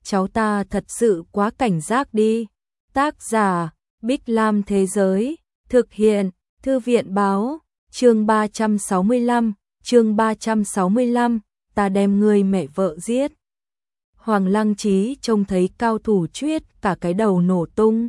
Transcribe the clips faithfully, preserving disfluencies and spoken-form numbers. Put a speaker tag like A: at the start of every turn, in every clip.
A: cháu ta thật sự quá cảnh giác đi. Tác giả, Bích Lam Thế Giới, thực hiện, Thư viện Báo, chương ba trăm sáu mươi lăm, chương ba trăm sáu mươi lăm, ta đem ngươi mẹ vợ giết. Hoàng Lăng Trí trông thấy cao thủ Chuyết cả cái đầu nổ tung.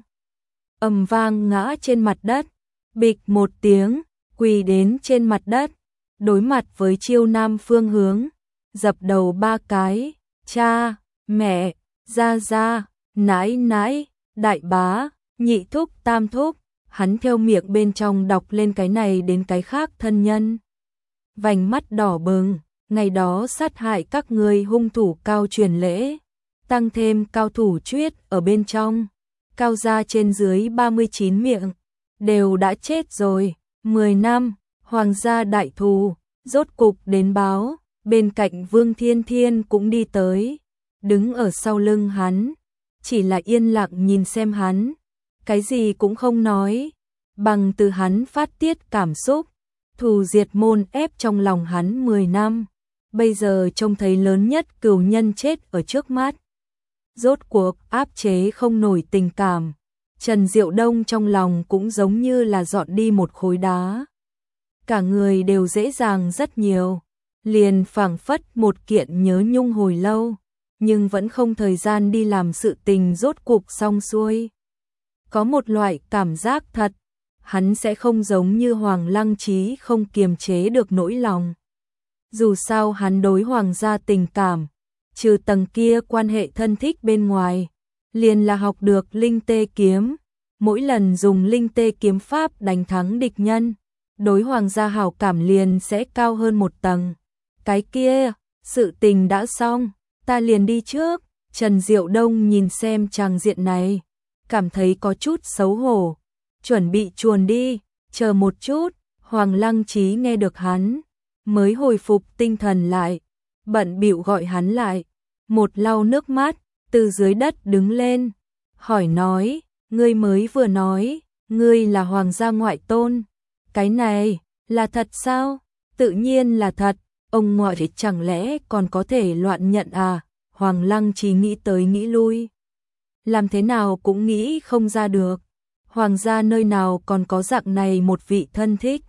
A: Ầm vang ngã trên mặt đất, bịch một tiếng, quỳ đến trên mặt đất, đối mặt với Chiêu Nam phương hướng, dập đầu ba cái, cha, mẹ, gia gia, nãi nãi, đại bá, nhị thúc, tam thúc, hắn theo miệng bên trong đọc lên cái này đến cái khác thân nhân. Vành mắt đỏ bừng, ngày đó sát hại các ngươi hung thủ cao truyền lễ, tăng thêm cao thủ Chuyết ở bên trong, cao gia trên dưới ba mươi chín miệng, đều đã chết rồi, mười năm, hoàng gia đại thù, rốt cục đến báo, bên cạnh Vương Thiên Thiên cũng đi tới, đứng ở sau lưng hắn, chỉ là yên lặng nhìn xem hắn, cái gì cũng không nói, bằng từ hắn phát tiết cảm xúc, thù diệt môn ép trong lòng hắn mười năm, bây giờ trông thấy lớn nhất cừu nhân chết ở trước mắt. Rốt cuộc áp chế không nổi tình cảm, Trần Diệu Đông trong lòng cũng giống như là dọn đi một khối đá. Cả người đều dễ dàng rất nhiều, liền phảng phất một kiện nhớ nhung hồi lâu, nhưng vẫn không thời gian đi làm sự tình rốt cuộc xong xuôi. Có một loại cảm giác thật, hắn sẽ không giống như Hoàng Lăng Trí không kiềm chế được nỗi lòng. Dù sao hắn đối hoàng gia tình cảm, trừ tầng kia quan hệ thân thích bên ngoài, liền là học được linh tê kiếm, mỗi lần dùng linh tê kiếm pháp đánh thắng địch nhân, đối hoàng gia hảo cảm liền sẽ cao hơn một tầng. Cái kia, sự tình đã xong, ta liền đi trước. Trần Diệu Đông nhìn xem tràng diện này, cảm thấy có chút xấu hổ, chuẩn bị chuồn đi, chờ một chút. Hoàng Lăng Trí nghe được hắn, mới hồi phục tinh thần lại, bận bịu gọi hắn lại, một lau nước mắt, từ dưới đất đứng lên, hỏi nói, ngươi mới vừa nói, ngươi là hoàng gia ngoại tôn, cái này, là thật sao? Tự nhiên là thật, ông ngoại thì chẳng lẽ còn có thể loạn nhận à? Hoàng Lăng Trí nghĩ tới nghĩ lui, làm thế nào cũng nghĩ không ra được, hoàng gia nơi nào còn có dạng này một vị thân thích.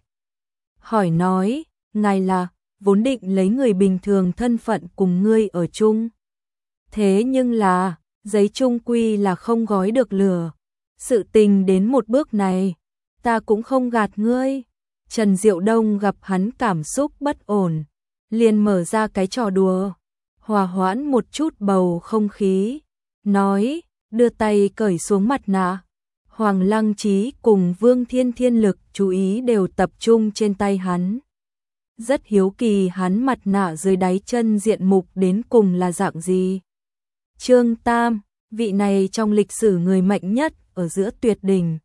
A: Hỏi nói, ngài là, vốn định lấy người bình thường thân phận cùng ngươi ở chung. Thế nhưng là, giấy chung quy là không gói được lửa. Sự tình đến một bước này, ta cũng không gạt ngươi. Trần Diệu Đông gặp hắn cảm xúc bất ổn, liền mở ra cái trò đùa, hòa hoãn một chút bầu không khí, nói, đưa tay cởi xuống mặt nạ. Hoàng Lăng Trí cùng Vương Thiên Thiên lực chú ý đều tập trung trên tay hắn. Rất hiếu kỳ hắn mặt nạ dưới đáy chân diện mục đến cùng là dạng gì. Trương Tam, vị này trong lịch sử người mạnh nhất ở giữa tuyệt đỉnh.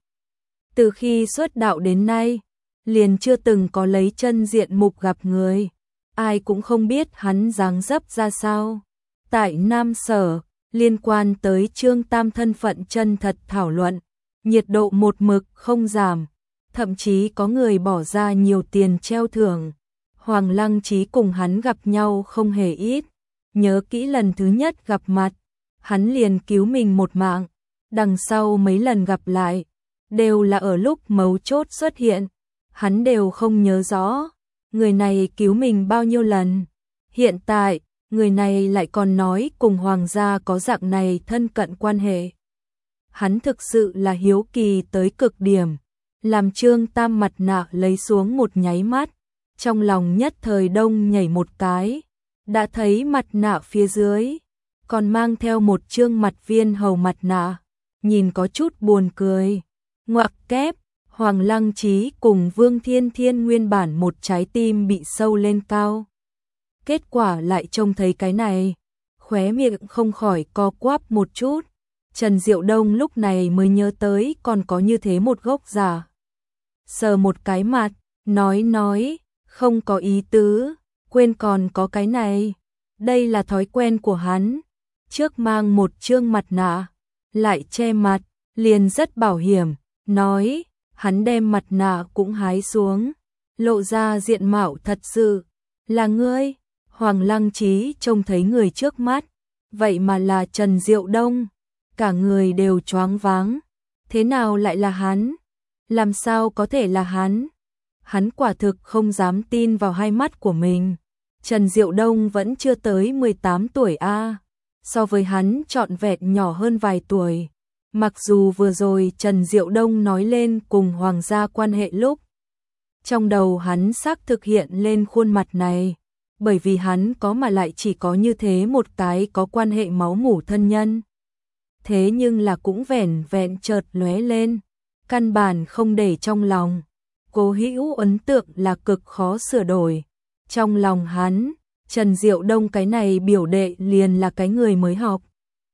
A: Từ khi xuất đạo đến nay, liền chưa từng có lấy chân diện mục gặp người. Ai cũng không biết hắn dáng dấp ra sao. Tại Nam Sở, liên quan tới Trương Tam thân phận chân thật thảo luận, nhiệt độ một mực không giảm, thậm chí có người bỏ ra nhiều tiền treo thưởng. Hoàng Lăng Trí cùng hắn gặp nhau không hề ít, nhớ kỹ lần thứ nhất gặp mặt, hắn liền cứu mình một mạng, đằng sau mấy lần gặp lại, đều là ở lúc mấu chốt xuất hiện, hắn đều không nhớ rõ, người này cứu mình bao nhiêu lần. Hiện tại, người này lại còn nói cùng hoàng gia có dạng này thân cận quan hệ. Hắn thực sự là hiếu kỳ tới cực điểm, làm Trương Tam mặt nạ lấy xuống một nháy mắt, trong lòng nhất thời đông nhảy một cái, đã thấy mặt nạ phía dưới, còn mang theo một trương mặt viên hầu mặt nạ, nhìn có chút buồn cười. Ngoặc kép, Hoàng Lăng Trí cùng Vương Thiên Thiên nguyên bản một trái tim bị sâu lên cao. Kết quả lại trông thấy cái này, khóe miệng không khỏi co quắp một chút. Trần Diệu Đông lúc này mới nhớ tới còn có như thế một gốc giả. Sờ một cái mặt, nói nói, không có ý tứ, quên còn có cái này. Đây là thói quen của hắn, trước mang một trương mặt nạ, lại che mặt, liền rất bảo hiểm, nói, hắn đem mặt nạ cũng hái xuống, lộ ra diện mạo thật sự, là ngươi. Hoàng Lăng Trí trông thấy người trước mắt, vậy mà là Trần Diệu Đông, cả người đều choáng váng, thế nào lại là hắn? Làm sao có thể là hắn? Hắn quả thực không dám tin vào hai mắt của mình. Trần Diệu Đông vẫn chưa tới mười tám tuổi a, à. So với hắn trọn vẹn nhỏ hơn vài tuổi. Mặc dù vừa rồi Trần Diệu Đông nói lên cùng Hoàng gia quan hệ lúc, trong đầu hắn xác thực hiện lên khuôn mặt này, bởi vì hắn có mà lại chỉ có như thế một cái có quan hệ máu mủ thân nhân. Thế nhưng là cũng vẻn vẹn chợt lóe lên, căn bản không để trong lòng. Cố Hữu ấn tượng là cực khó sửa đổi. Trong lòng hắn, Trần Diệu Đông cái này biểu đệ liền là cái người mới học.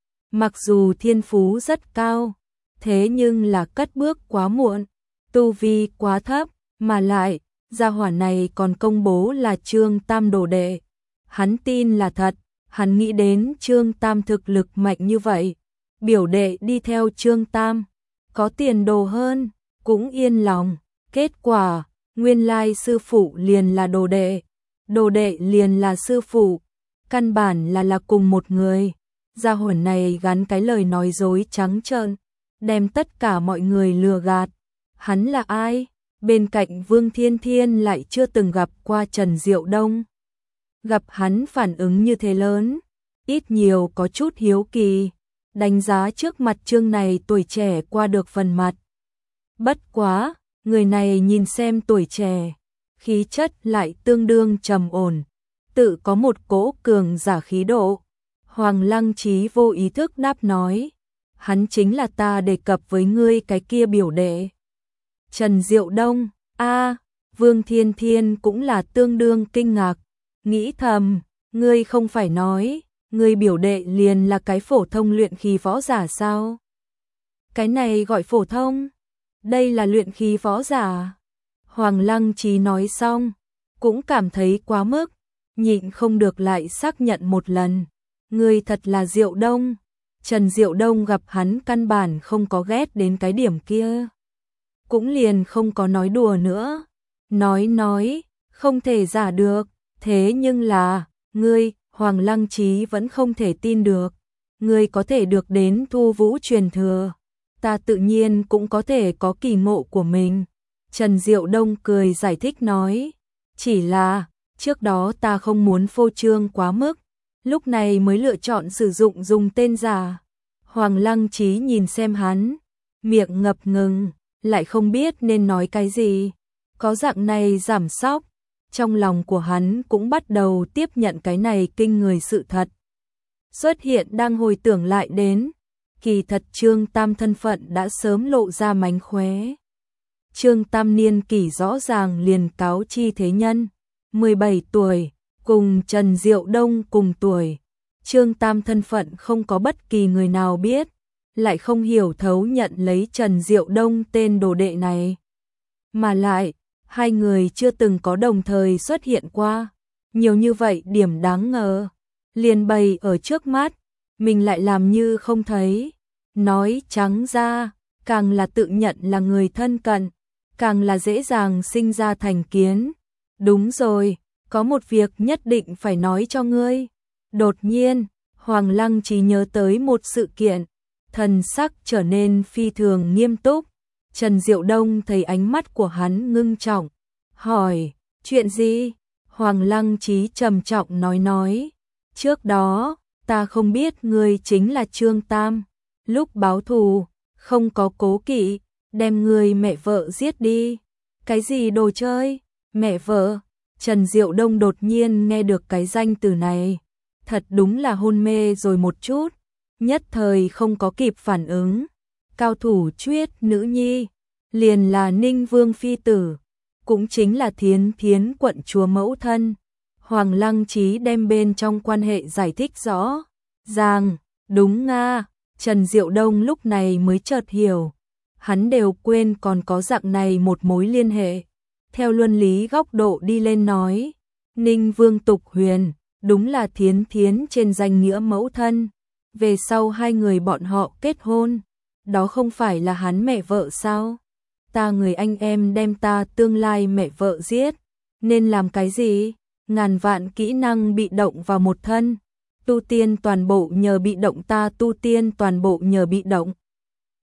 A: Mặc dù thiên phú rất cao, thế nhưng là cất bước quá muộn, tu vi quá thấp, mà lại, gia hỏa này còn công bố là Trương Tam đồ đệ. Hắn tin là thật, hắn nghĩ đến Trương Tam thực lực mạnh như vậy, biểu đệ đi theo Trương Tam, có tiền đồ hơn, cũng yên lòng. Kết quả, nguyên lai sư phụ liền là đồ đệ, đồ đệ liền là sư phụ, căn bản là là cùng một người. Gia hỏa này gắn cái lời nói dối trắng trợn, đem tất cả mọi người lừa gạt. Hắn là ai? Bên cạnh Vương Thiên Thiên lại chưa từng gặp qua Trần Diệu Đông. Gặp hắn phản ứng như thế lớn, ít nhiều có chút hiếu kỳ, đánh giá trước mặt Trương này tuổi trẻ qua được phần mặt. Bất quá, người này nhìn xem tuổi trẻ, khí chất lại tương đương trầm ổn, tự có một cỗ cường giả khí độ. Hoàng Lăng Chí vô ý thức đáp nói, hắn chính là ta đề cập với ngươi cái kia biểu đệ. Trần Diệu Đông, a, Vương Thiên Thiên cũng là tương đương kinh ngạc, nghĩ thầm, ngươi không phải nói, ngươi biểu đệ liền là cái phổ thông luyện khí võ giả sao? Cái này gọi phổ thông? Đây là luyện khí võ giả. Hoàng Lăng Chí nói xong, cũng cảm thấy quá mức, nhịn không được lại xác nhận một lần. Ngươi thật là Diệu Đông. Trần Diệu Đông gặp hắn căn bản không có ghét đến cái điểm kia, cũng liền không có nói đùa nữa. Nói nói, không thể giả được, thế nhưng là, ngươi, Hoàng Lăng Chí vẫn không thể tin được. Ngươi có thể được đến Thu Vũ truyền thừa, ta tự nhiên cũng có thể có kỳ ngộ của mình. Trần Diệu Đông cười giải thích nói, chỉ là, trước đó ta không muốn phô trương quá mức, lúc này mới lựa chọn sử dụng dùng tên giả. Hoàng Lăng Chí nhìn xem hắn, miệng ngập ngừng, lại không biết nên nói cái gì. Có dạng này giảm sóc, trong lòng của hắn cũng bắt đầu tiếp nhận cái này kinh người sự thật. Xuất hiện đang hồi tưởng lại đến, kỳ thật Trương Tam thân phận đã sớm lộ ra mánh khóe. Trương Tam niên kỷ rõ ràng liền cáo chi thế nhân, mười bảy tuổi, cùng Trần Diệu Đông cùng tuổi. Trương Tam thân phận không có bất kỳ người nào biết, lại không hiểu thấu nhận lấy Trần Diệu Đông tên đồ đệ này. Mà lại, hai người chưa từng có đồng thời xuất hiện qua, nhiều như vậy điểm đáng ngờ, liền bày ở trước mắt, mình lại làm như không thấy. Nói trắng ra, càng là tự nhận là người thân cận, càng là dễ dàng sinh ra thành kiến. Đúng rồi, có một việc nhất định phải nói cho ngươi. Đột nhiên, Hoàng Lăng Chí nhớ tới một sự kiện, thần sắc trở nên phi thường nghiêm túc. Trần Diệu Đông thấy ánh mắt của hắn ngưng trọng, hỏi, chuyện gì? Hoàng Lăng Chí trầm trọng nói nói, trước đó, ta không biết ngươi chính là Trương Tam, lúc báo thù, không có cố kỵ, đem người mẹ vợ giết đi. Cái gì đồ chơi? Mẹ vợ? Trần Diệu Đông đột nhiên nghe được cái danh từ này, thật đúng là hôn mê rồi một chút, nhất thời không có kịp phản ứng. Cao thủ Chuyết nữ nhi, liền là Ninh Vương phi tử, cũng chính là Thiến Thiến quận chúa mẫu thân. Hoàng Lăng Chí đem bên trong quan hệ giải thích rõ ràng, đúng nga. Trần Diệu Đông lúc này mới chợt hiểu, hắn đều quên còn có dạng này một mối liên hệ. Theo luân lý góc độ đi lên nói, Ninh Vương Tục Huyền đúng là Thiến Thiến trên danh nghĩa mẫu thân, về sau hai người bọn họ kết hôn, đó không phải là hắn mẹ vợ sao? Ta người anh em đem ta tương lai mẹ vợ giết, nên làm cái gì? Ngàn vạn kỹ năng bị động vào một thân, tu tiên toàn bộ nhờ bị động, ta tu tiên toàn bộ nhờ bị động.